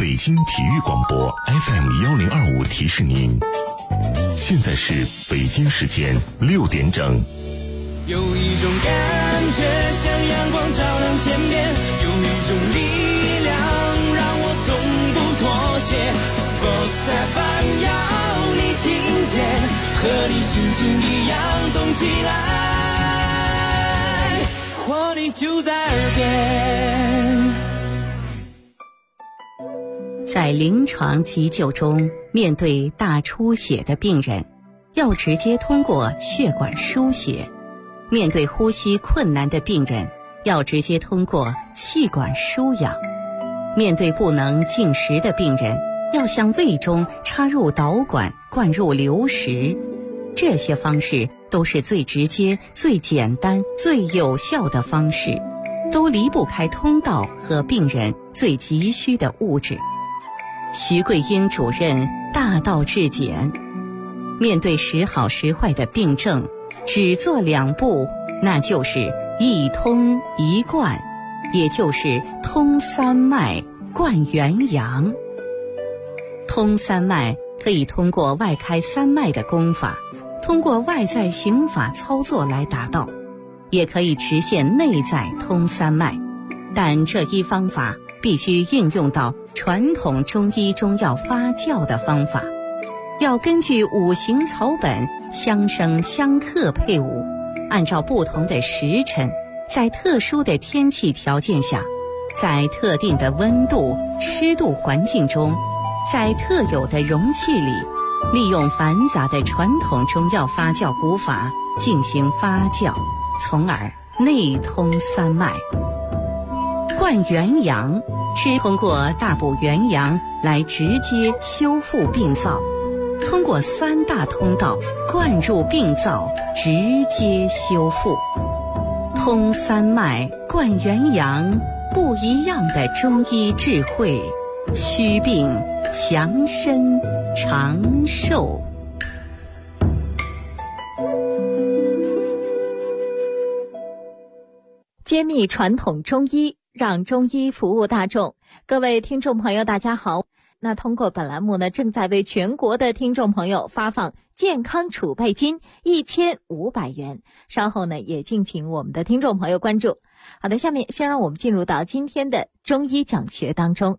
北京体育广播 FM1025提示您，现在是北京时间6点整。 有一种感觉像阳光照亮天边，有一种力量让我从不妥协。Sports FM 要你听见，和你心情一样动起来，活力就在耳边。 在临床急救中，面对大出血的病人，要直接通过血管输血；面对呼吸困难的病人，要直接通过气管输氧；面对不能进食的病人，要向胃中插入导管灌入流食。这些方式都是最直接、最简单、最有效的方式，都离不开通道和病人最急需的物质。徐桂英主任大道至简，面对时好时坏的病症，只做2步，那就是一通一贯，也就是通三脉贯元阳。通三脉可以通过外开三脉的功法，通过外在刑法操作来达到，也可以实现内在通三脉，但这一方法必须运用到传统中医中药发酵的方法，要根据五行草本相生相克配伍，按照不同的时辰，在特殊的天气条件下，在特定的温度、湿度环境中，在特有的容器里，利用繁杂的传统中药发酵古法进行发酵，从而内通三脉。贯元阳是通过大补元阳来直接修复病灶，通过3大通道灌入病灶，直接修复。通三脉贯元阳，不一样的中医智慧，祛病强身长寿。 揭秘传统中医，让中医服务大众。各位听众朋友大家好，那通过本栏目呢，正在为全国的听众朋友发放健康储备金1500元，稍后呢也敬请我们的听众朋友关注。好的，下面先让我们进入到今天的中医讲学当中。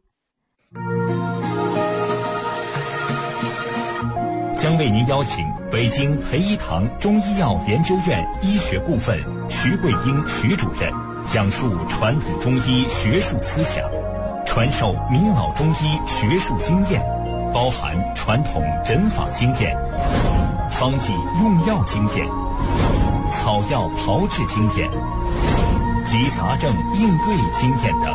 将为您邀请北京培一堂中医药研究院医学部分徐桂英徐主任讲述传统中医学术思想，传授明老中医学术经验，包含传统诊法经验、方剂用药经验、草药炮制经验及杂症应对经验等。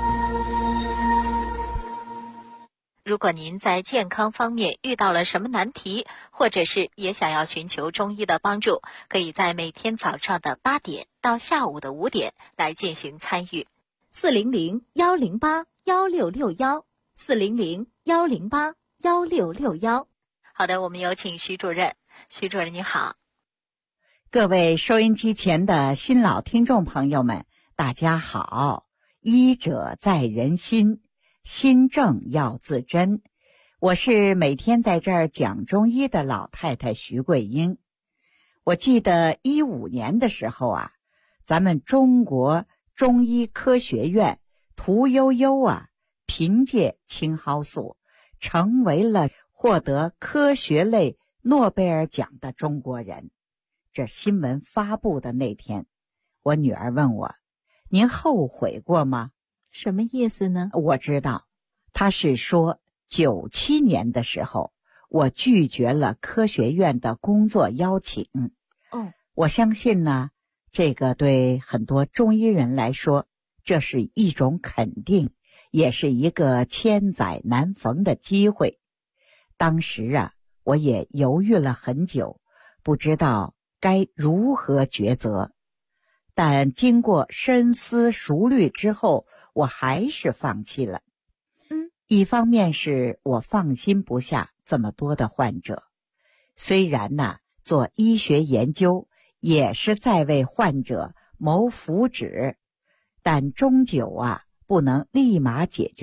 如果您在健康方面遇到了什么难题，或者是也想要寻求中医的帮助，可以在每天早上的8点到下午的5点来进行参与。400-108-1661，400-108-1661。好的，我们有请徐主任。徐主任你好。 各位收音机前的新老听众朋友们，大家好。医者在人心，心正要自珍。我是每天在这儿讲中医的老太太徐桂英。我记得15年的时候啊，咱们中国中医科学院屠呦呦啊，凭借青蒿素成为了获得科学类诺贝尔奖的中国人。这新闻发布的那天，我女儿问我，您后悔过吗？ 什么意思呢？ 我知道，她是说97年的时候，我拒绝了科学院的工作邀请。我相信呢，这个对很多中医人来说，这是一种肯定，也是一个千载难逢的机会。当时啊，我也犹豫了很久，不知道该如何抉择。但经过深思熟虑之后，我还是放弃了。一方面是我放心不下这么多的患者，虽然呢，做医学研究也是在为患者谋福祉，但终究啊，不能立马解决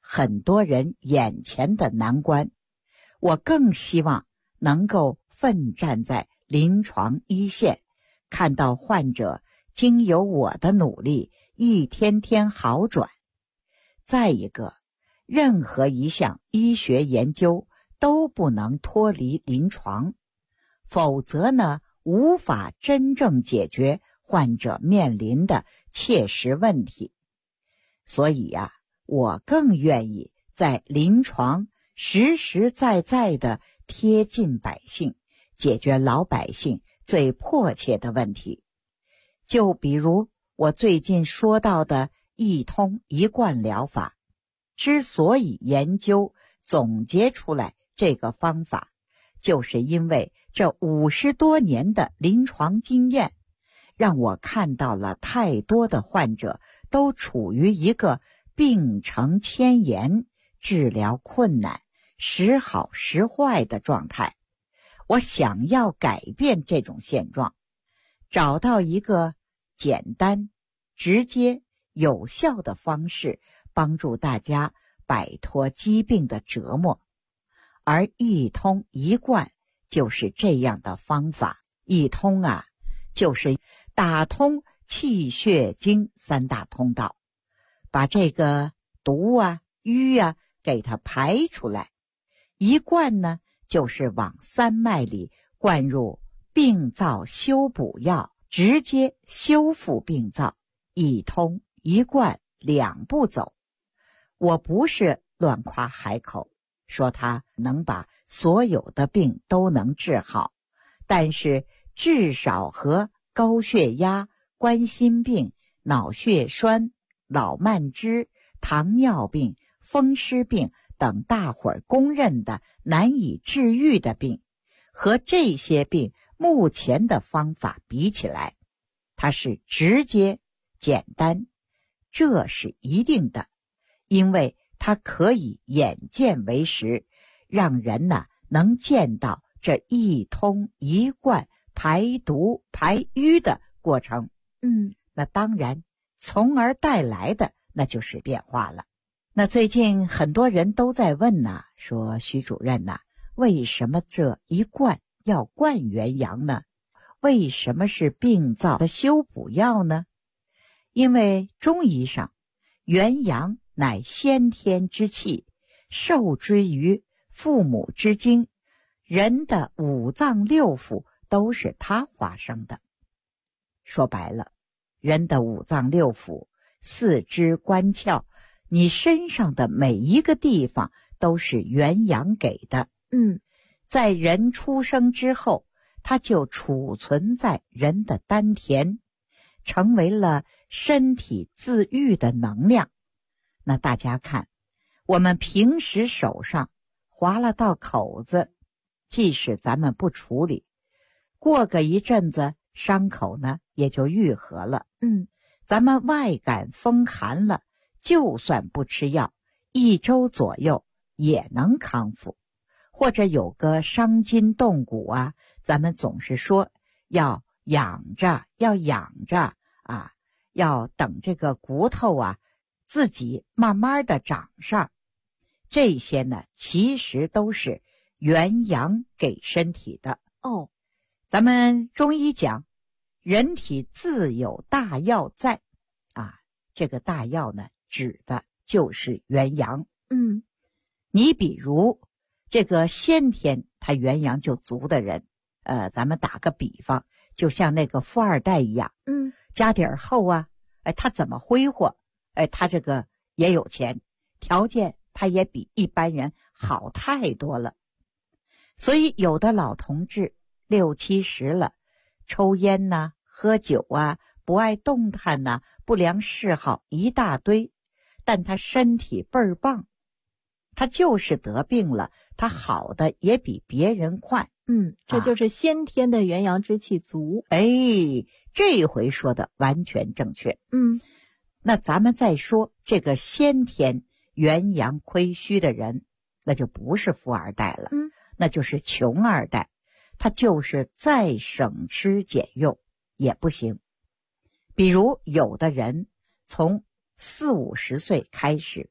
很多人眼前的难关。我更希望能够奋战在临床一线，看到患者经由我的努力一天天好转。再一个，任何一项医学研究都不能脱离临床，否则呢，无法真正解决患者面临的切实问题。所以呀，我更愿意在临床实实在在的贴近百姓，解决老百姓最迫切的问题。就比如我最近说到的一通一贯疗法，之所以研究总结出来这个方法，就是因为这50多年的临床经验，让我看到了太多的患者都处于一个病程迁延、治疗困难、时好时坏的状态。我想要改变这种现状，找到一个简单、直接、有效的方式，帮助大家摆脱疾病的折磨。而一通一贯就是这样的方法。一通啊，就是打通气血经3大通道，把这个毒啊、瘀啊给它排出来。一贯呢，就是往3脉里灌入病灶修补药，直接修复病灶。一通一贯2步走。我不是乱夸海口，说它能把所有的病都能治好，但是至少和高血压、冠心病、脑血栓、脑慢支、糖尿病、风湿病等大伙儿公认的难以治愈的病，和这些病目前的方法比起来，它是直接、简单，这是一定的，因为它可以眼见为实，让人能见到这一通一贯排毒排瘀的过程。那当然从而带来的那就是变化了。那最近很多人都在问说徐主任为什么这一贯要灌元阳呢？为什么是病灶的修补药呢？因为中医上，元阳乃先天之气，受之于父母之精，人的5脏6腑都是它化生的。说白了，人的5脏6腑、四肢关窍，你身上的每一个地方都是元阳给的。在人出生之后，它就储存在人的丹田，成为了身体自愈的能量。那大家看，我们平时手上划了道口子，即使咱们不处理，过个一阵子伤口呢也就愈合了。咱们外感风寒了，就算不吃药，1周左右也能康复。或者有个伤筋动骨咱们总是说要养着要等这个骨头自己慢慢的长上。这些呢其实都是元阳给身体的。咱们中医讲人体自有大药在这个大药呢指的就是元阳。你比如这个先天他元阳就足的人，咱们打个比方，就像那个富二代一样，家底儿厚他怎么挥霍，他这个也有钱，条件他也比一般人好太多了。所以有的老同志60、70了，抽烟喝酒不爱动弹不良嗜好一大堆，但他身体倍儿棒，他就是得病了，他好的也比别人快。 这就是先天的元阳之气足。 这回说的完全正确。那咱们再说这个先天元阳亏虚的人，那就不是富二代了，那就是穷二代，他就是再省吃俭用也不行。比如有的人从40、50岁开始，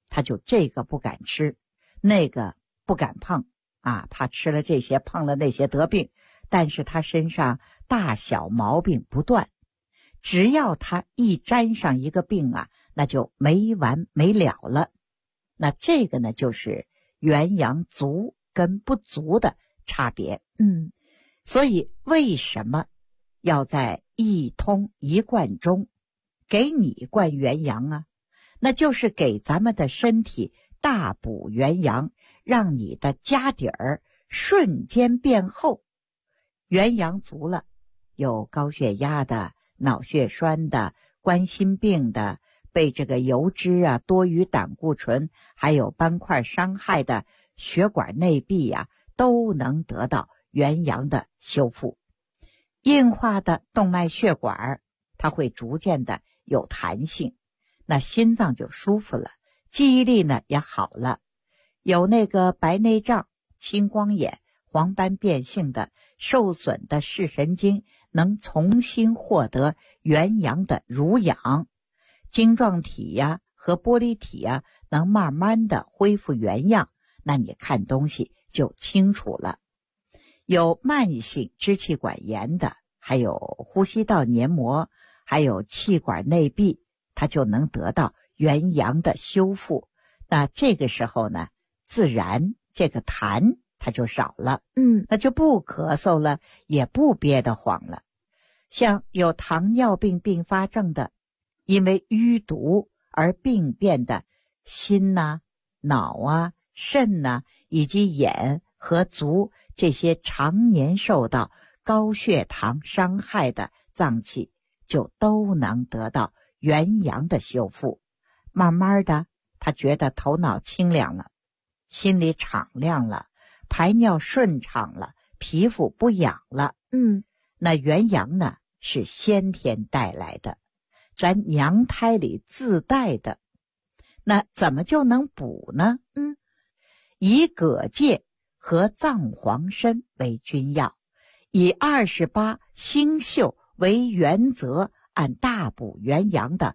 他就这个不敢吃，那个不敢碰啊，怕吃了这些碰了那些得病。但是他身上大小毛病不断，只要他一沾上一个病啊，那就没完没了了。那这个呢，就是元阳足跟不足的差别。所以为什么要在一通一贯中给你灌元阳啊？那就是给咱们的身体大补元阳，让你的家底儿瞬间变厚。元阳足了，有高血压的、脑血栓的、冠心病的、被这个油脂啊、多余胆固醇还有斑块伤害的血管内壁啊，都能得到元阳的修复。硬化的动脉血管它会逐渐的有弹性，那心脏就舒服了，记忆力呢也好了。有那个白内障、青光眼、黄斑变性的受损的视神经能重新获得元阳的濡养，晶状体呀和玻璃体呀能慢慢的恢复原样，那你看东西就清楚了。有慢性支气管炎的，还有呼吸道黏膜，还有气管内壁，它就能得到元阳的修复。那这个时候呢，自然这个痰它就少了，那就不咳嗽了，也不憋得慌了。像有糖尿病并发症的，因为淤毒而病变的心呐、脑啊、肾呐，以及眼和足这些常年受到高血糖伤害的脏器，就都能得到元阳的修复。慢慢的，他觉得头脑清凉了，心里敞亮了，排尿顺畅了，皮肤不痒了。那元阳呢，是先天带来的，咱娘胎里自带的。那怎么就能补呢？以蛤蚧和藏黄参为君药，以28星宿为原则，按大补元阳的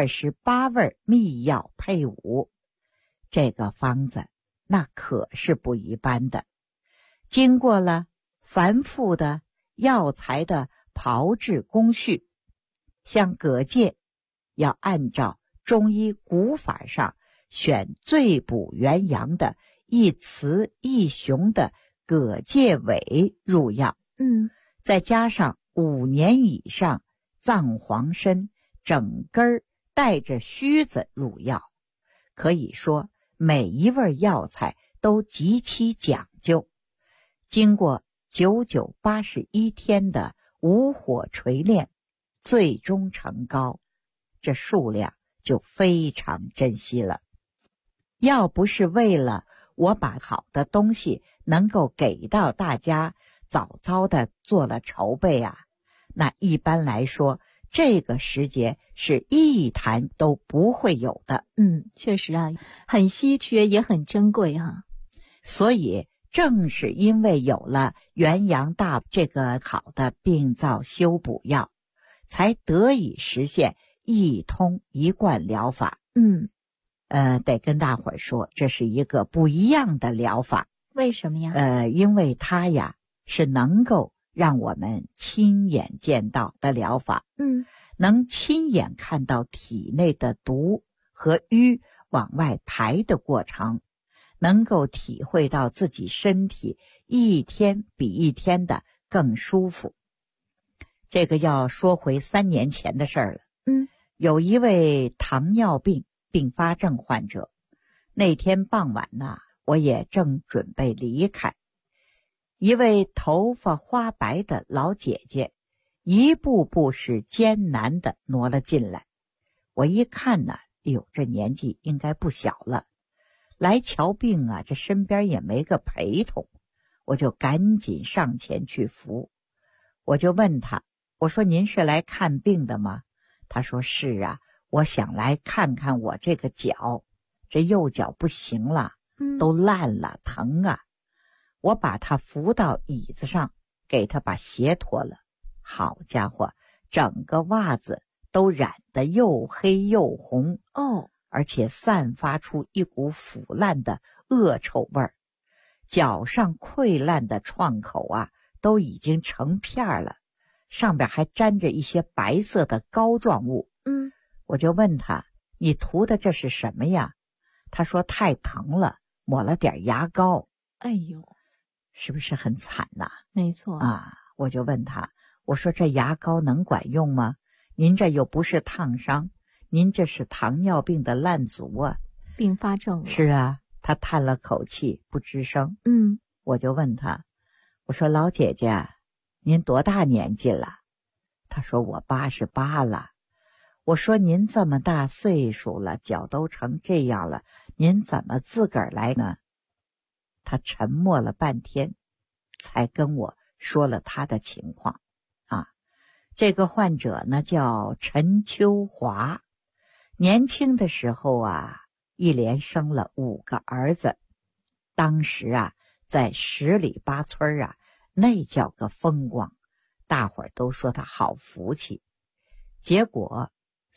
28味秘药配伍。这个方子那可是不一般的，经过了繁复的药材的炮制工序。像蛤蚧要按照中医古法上选最补元阳的一雌一雄的蛤蚧尾入药，再加上5年以上藏黄参整根带着须子入药。可以说每一味药材都极其讲究，经过99、81天的无火锤炼，最终成膏，这数量就非常珍惜了。要不是为了我把好的东西能够给到大家，早早的做了筹备啊，那一般来说这个时节是一坛都不会有的。 确实啊，很稀缺也很珍贵啊。 所以正是因为有了元阳大这个好的病灶修补药，才得以实现一通一贯疗法。得跟大伙儿说，这是一个不一样的疗法。 为什么呀？ 因为它呀是能够让我们亲眼见到的疗法。能亲眼看到体内的毒和瘀往外排的过程，能够体会到自己身体一天比一天的更舒服。这个要说回3年前的事儿了。有一位糖尿病并发症患者，那天傍晚呢，我也正准备离开，一位头发花白的老姐姐一步步是艰难地挪了进来。我一看呢，这年纪应该不小了，来瞧病啊，这身边也没个陪同，我就赶紧上前去扶。我就问他，我说您是来看病的吗？他说是啊，我想来看看我这个脚，这右脚不行了，都烂了，疼啊。我把他扶到椅子上，给他把鞋脱了。好家伙，整个袜子都染得又黑又红。 而且散发出一股腐烂的恶臭味儿，脚上溃烂的创口啊都已经成片了，上边还沾着一些白色的膏状物。我就问他，你涂的这是什么呀？他说太疼了，抹了点牙膏。 哎呦， 是不是很惨呐？ 没错啊，我就问他，我说这牙膏能管用吗？您这又不是烫伤，您这是糖尿病的烂足啊， 并发症了。 是啊，他叹了口气不吱声。我就问他，我说老姐姐，您多大年纪了？他说我88了。我说您这么大岁数了，脚都成这样了，您怎么自个儿来呢？他沉默了半天，才跟我说了他的情况。这个患者呢叫陈秋华，年轻的时候啊，一连生了5个儿子。当时啊，在10里8村啊，那叫个风光，大伙儿都说他好福气。结果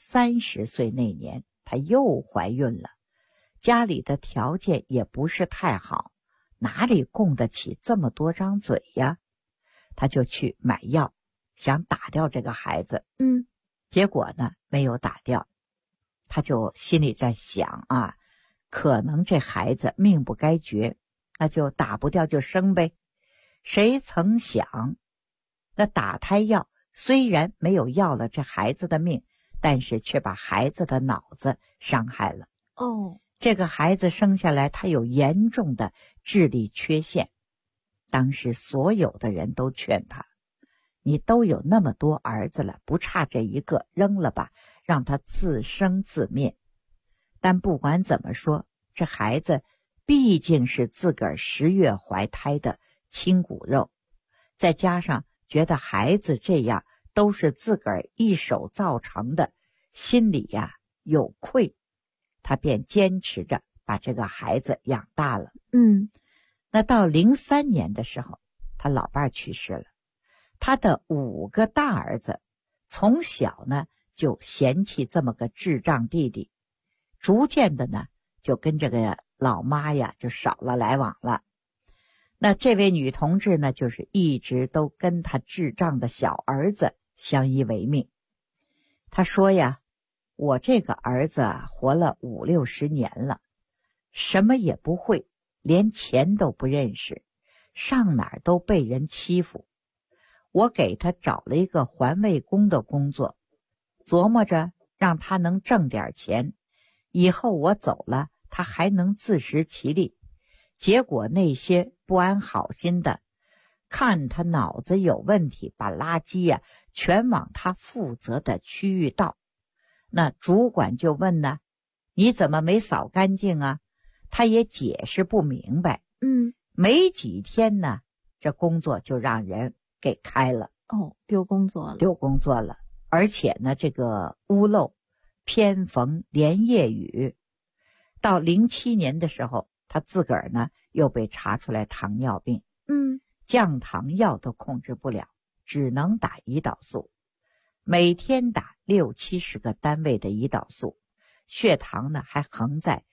30岁那年，她又怀孕了，家里的条件也不是太好，哪里供得起这么多张嘴呀？她就去买药，想打掉这个孩子。结果呢，没有打掉。她就心里在想啊，可能这孩子命不该绝，那就打不掉就生呗。谁曾想，那打胎药虽然没有要了这孩子的命，但是却把孩子的脑子伤害了。这个孩子生下来他有严重的智力缺陷。当时所有的人都劝他，你都有那么多儿子了，不差这一个，扔了吧，让他自生自灭。但不管怎么说，这孩子毕竟是自个儿10月怀胎的亲骨肉，再加上觉得孩子这样都是自个儿一手造成的，心里呀有愧，他便坚持着把这个孩子养大了。那到03年的时候，他老伴儿去世了。他的5个大儿子从小呢就嫌弃这么个智障弟弟，逐渐的呢就跟这个老妈呀就少了来往了。那这位女同志呢，就是一直都跟他智障的小儿子相依为命。她说呀，我这个儿子活了50、60年了，什么也不会，连钱都不认识，上哪儿都被人欺负。我给他找了一个环卫工的工作，琢磨着让他能挣点钱，以后我走了，他还能自食其力。结果那些不安好心的，看他脑子有问题，把垃圾呀全往他负责的区域倒。那主管就问呢，你怎么没扫干净啊？他也解释不明白。没几天呢，这工作就让人给开了。 丢工作了。 而且呢，这个屋漏偏逢连夜雨。到07年的时候，他自个儿呢又被查出来糖尿病。降糖药都控制不了，只能打胰岛素，每天打60、70个单位的胰岛素，血糖呢还横在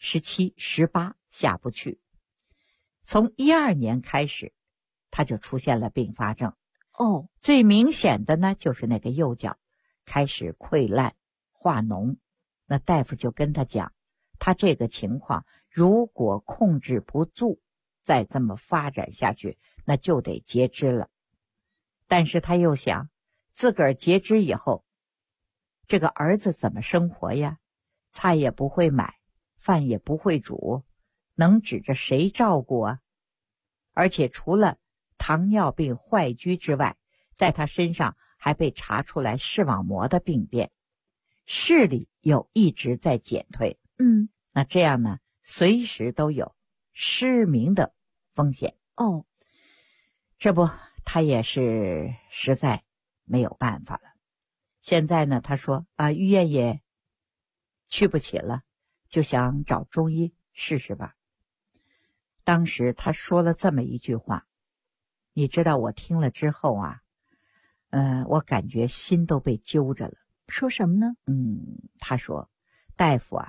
17、18下不去。从12年开始，他就出现了并发症。最明显的呢就是那个右脚开始溃烂化脓。那大夫就跟他讲，他这个情况如果控制不住，再这么发展下去，那就得截肢了。但是他又想，自个儿截肢以后，这个儿子怎么生活呀？菜也不会买，饭也不会煮，能指着谁照顾啊？而且除了糖尿病坏疽之外，在他身上还被查出来视网膜的病变，视力又一直在减退。那这样呢，随时都有失明的风险。这不，他也是实在没有办法了。现在呢，他说医院也去不起了，就想找中医试试吧。当时他说了这么一句话，你知道我听了之后啊，我感觉心都被揪着了。 说什么呢？ 他说，大夫啊，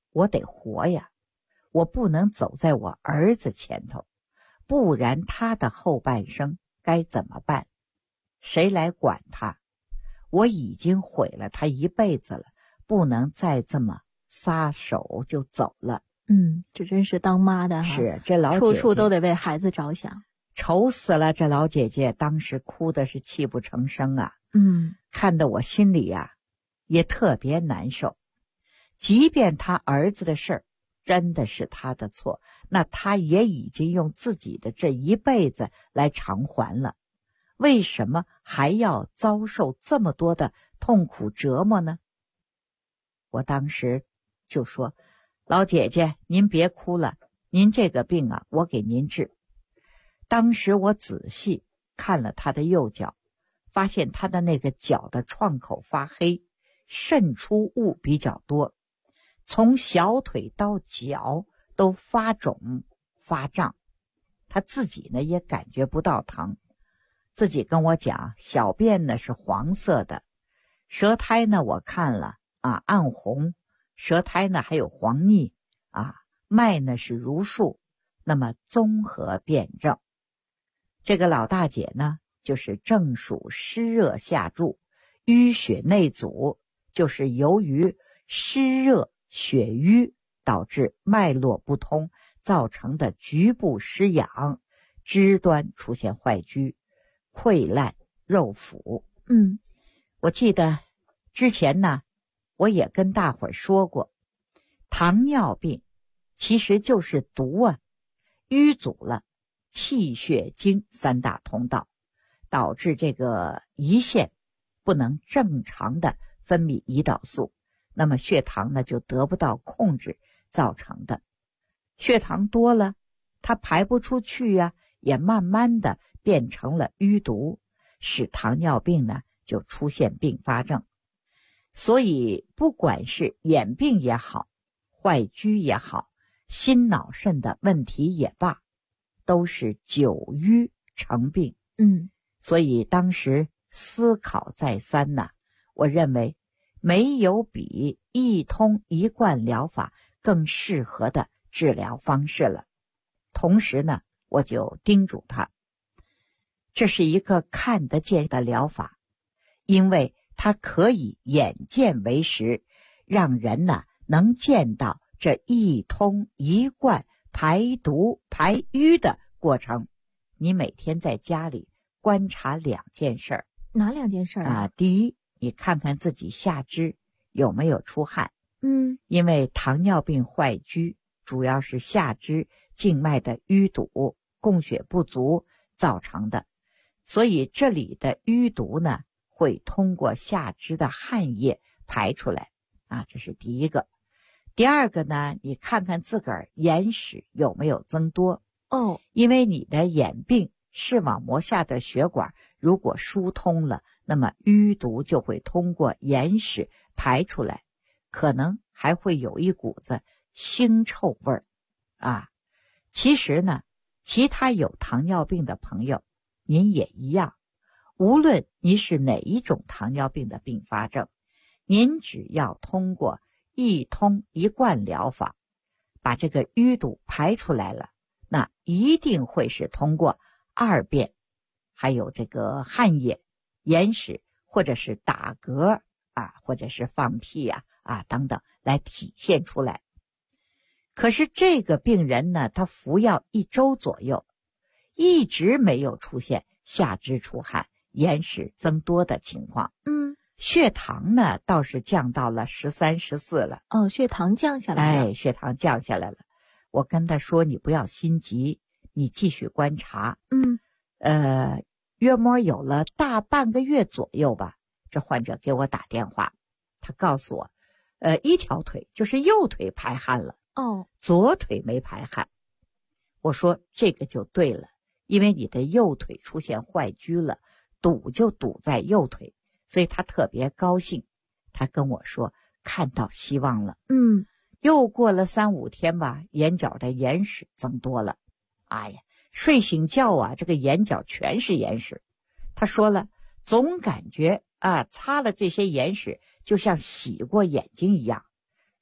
我得活呀，我不能走在我儿子前头，不然他的后半生该怎么办？谁来管他？我已经毁了他一辈子了，不能再这么撒手就走了。 这真是当妈的是，这老姐姐处处都得为孩子着想， 愁死了。这老姐姐当时哭的是泣不成声啊。看得我心里啊也特别难受。即便他儿子的事儿真的是他的错，那他也已经用自己的这一辈子来偿还了，为什么还要遭受这么多的痛苦折磨呢？我当时就说，老姐姐您别哭了，您这个病啊我给您治。当时我仔细看了他的右脚，发现他的那个脚的创口发黑，渗出物比较多，从小腿到脚都发肿发胀，他自己呢也感觉不到疼，自己跟我讲，小便呢是黄色的，舌苔呢我看了啊暗红，舌苔呢还有黄腻啊，脉呢是如数，那么综合辩证。这个老大姐呢就是正属湿热下注，淤血内阻，就是由于湿热血瘀导致脉络不通造成的局部失养，肢端出现坏疽、溃烂、肉腐。我记得之前呢我也跟大伙儿说过，糖尿病其实就是毒啊，淤阻了气血经三大通道，导致这个胰腺不能正常的分泌胰岛素，那么血糖呢就得不到控制造成的。血糖多了它排不出去呀，也慢慢的变成了淤毒，使糖尿病呢就出现并发症。所以不管是眼病也好，坏疽也好，心脑肾的问题也罢，都是久瘀成病。所以当时思考再三呐，我认为没有比一通一贯疗法更适合的治疗方式了。同时呢，我就叮嘱他，这是一个看得见的疗法，因为它可以眼见为实，让人呢能见到这一通一贯排毒排瘀的过程。你每天在家里观察2件事儿。 哪2件事啊？ 第一，你看看自己下肢有没有出汗。因为糖尿病坏疽主要是下肢静脉的淤堵、供血不足造成的，所以这里的淤毒呢会通过下肢的汗液排出来啊，这是第一个。第二个呢，你看看自个儿眼屎有没有增多。因为你的眼病视网膜下的血管如果疏通了，那么淤毒就会通过眼屎排出来，可能还会有一股子腥臭味儿啊。其实呢，其他有糖尿病的朋友您也一样，无论你是哪一种糖尿病的并发症，您只要通过一通一贯疗法把这个淤堵排出来了，那一定会是通过二便还有这个汗液、眼屎或者是打嗝啊，或者是放屁啊等等来体现出来。可是这个病人呢，他服药1周左右，一直没有出现下肢出汗、眼屎增多的情况。血糖呢倒是降到了13、14了。 血糖降下来了。 血糖降下来了。我跟他说，你不要心急，你继续观察。约摸有了大半个月左右吧，这患者给我打电话，他告诉我，一条腿就是右腿排汗了，左腿没排汗。我说这个就对了，因为你的右腿出现坏疽了，堵就堵在右腿，所以他特别高兴。他跟我说看到希望了。又过了3、5天吧，眼角的眼屎增多了。哎呀，睡醒觉啊，这个眼角全是眼屎。他说了，总感觉擦了这些眼屎就像洗过眼睛一样，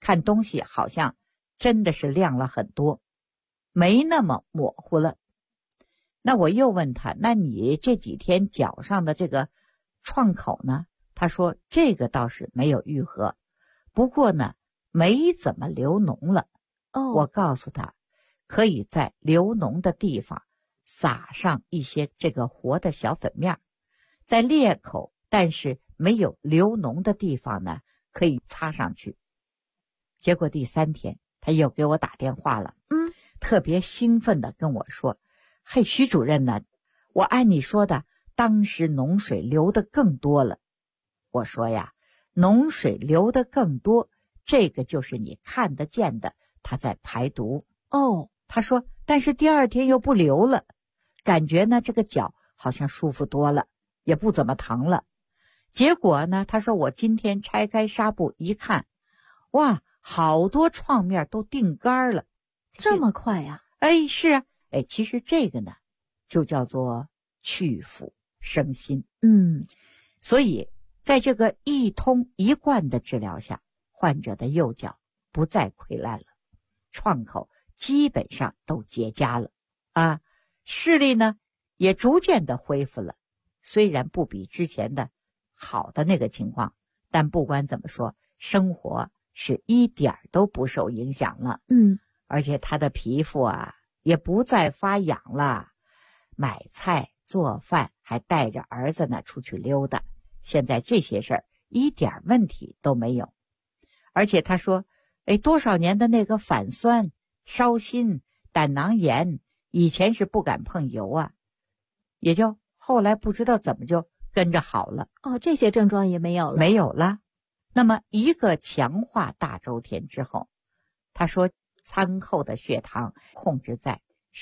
看东西好像真的是亮了很多，没那么模糊了。那我又问他，那你这几天脚上的这个创口呢？他说这个倒是没有愈合，不过呢没怎么流脓了。我告诉他可以在流脓的地方撒上一些这个活的小粉面，在裂口但是没有流脓的地方呢可以擦上去。结果第3天他又给我打电话了，特别兴奋地跟我说，嘿，徐主任呢，我按你说的，当时脓水流得更多了。我说呀，脓水流得更多，这个就是你看得见的，它在排毒。他说，但是第2天又不流了，感觉呢这个脚好像舒服多了，也不怎么疼了。结果呢，他说我今天拆开纱布一看，哇，好多创面都定干了。 这么快呀？ 是啊，其实这个呢就叫做去腐生新。所以在这个一通一贯的治疗下，患者的右脚不再溃烂了，创口基本上都结痂了啊，视力呢也逐渐的恢复了，虽然不比之前的好的那个情况，但不管怎么说，生活是一点都不受影响了。而且他的皮肤啊也不再发痒了，买菜做饭还带着儿子呢出去溜达，现在这些事儿一点问题都没有。而且他说，多少年的那个反酸、烧心、胆囊炎，以前是不敢碰油啊，也就后来不知道怎么就跟着好了。 这些症状也没有了。 没有了。那么一个强化大周天之后，他说餐后的血糖控制在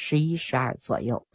11、12左右。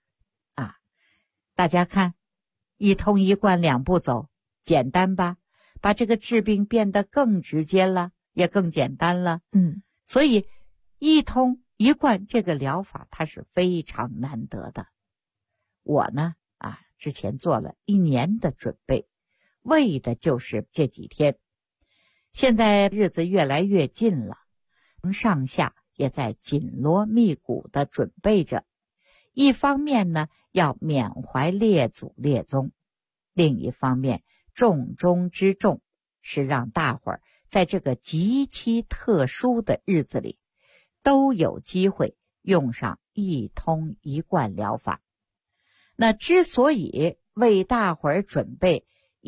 大家看，一通一贯2步走，简单吧？把这个治病变得更直接了，也更简单了。所以一通一贯这个疗法它是非常难得的。我呢之前做了1年的准备，为的就是这几天。现在日子越来越近了，上下也在紧锣密鼓地准备着。一方面呢要缅怀列祖列宗，另一方面重中之重是让大伙儿在这个极其特殊的日子里都有机会用上一通一贯疗法。那之所以为大伙儿准备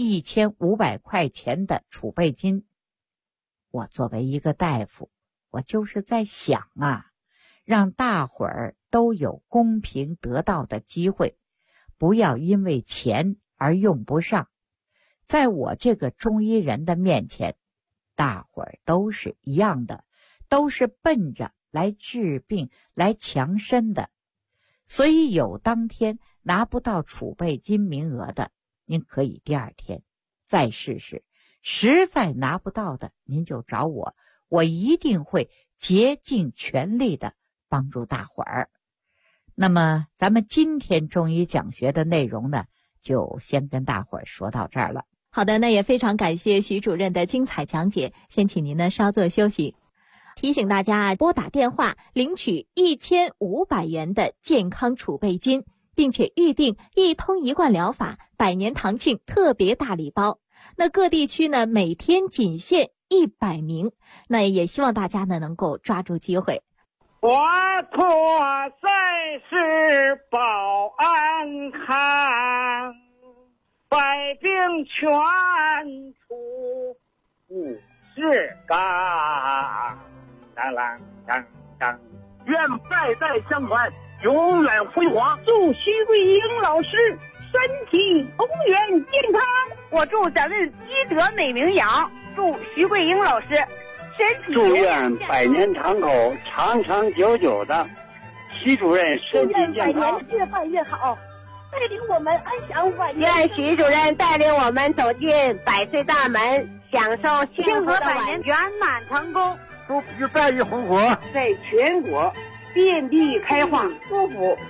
1500块钱的储备金，我作为一个大夫，我就是在想让大伙儿都有公平得到的机会，不要因为钱而用不上。在我这个中医人的面前，大伙儿都是一样的，都是奔着来治病来强身的。所以有当天拿不到储备金名额的，您可以第2天再试试，实在拿不到的您就找我，我一定会竭尽全力的帮助大伙儿。那么咱们今天中医讲学的内容呢，就先跟大伙儿说到这儿了。 好的，那也非常感谢徐主任的精彩讲解，先请您呢稍作休息。提醒大家拨打电话领取1500元的健康储备金，并且预定一通一贯疗法100年堂庆特别大礼包。那各地区呢每天仅限100名，那也希望大家呢能够抓住机会。 华佗在世保安康，百病全除5世纲。当啷当当， 愿代代相传，永远辉煌。 祝徐桂英老师身体永远健康。 我祝咱们积德美名扬，祝徐桂英老师身体祝愿100年堂口长长久久的，徐主任身体健康， 越办越好，带领我们安享晚年。 愿徐主任带领我们走进100岁大门，享受幸福的晚年，圆满成功。 祝福在日红火， 在全国遍地开花，祝福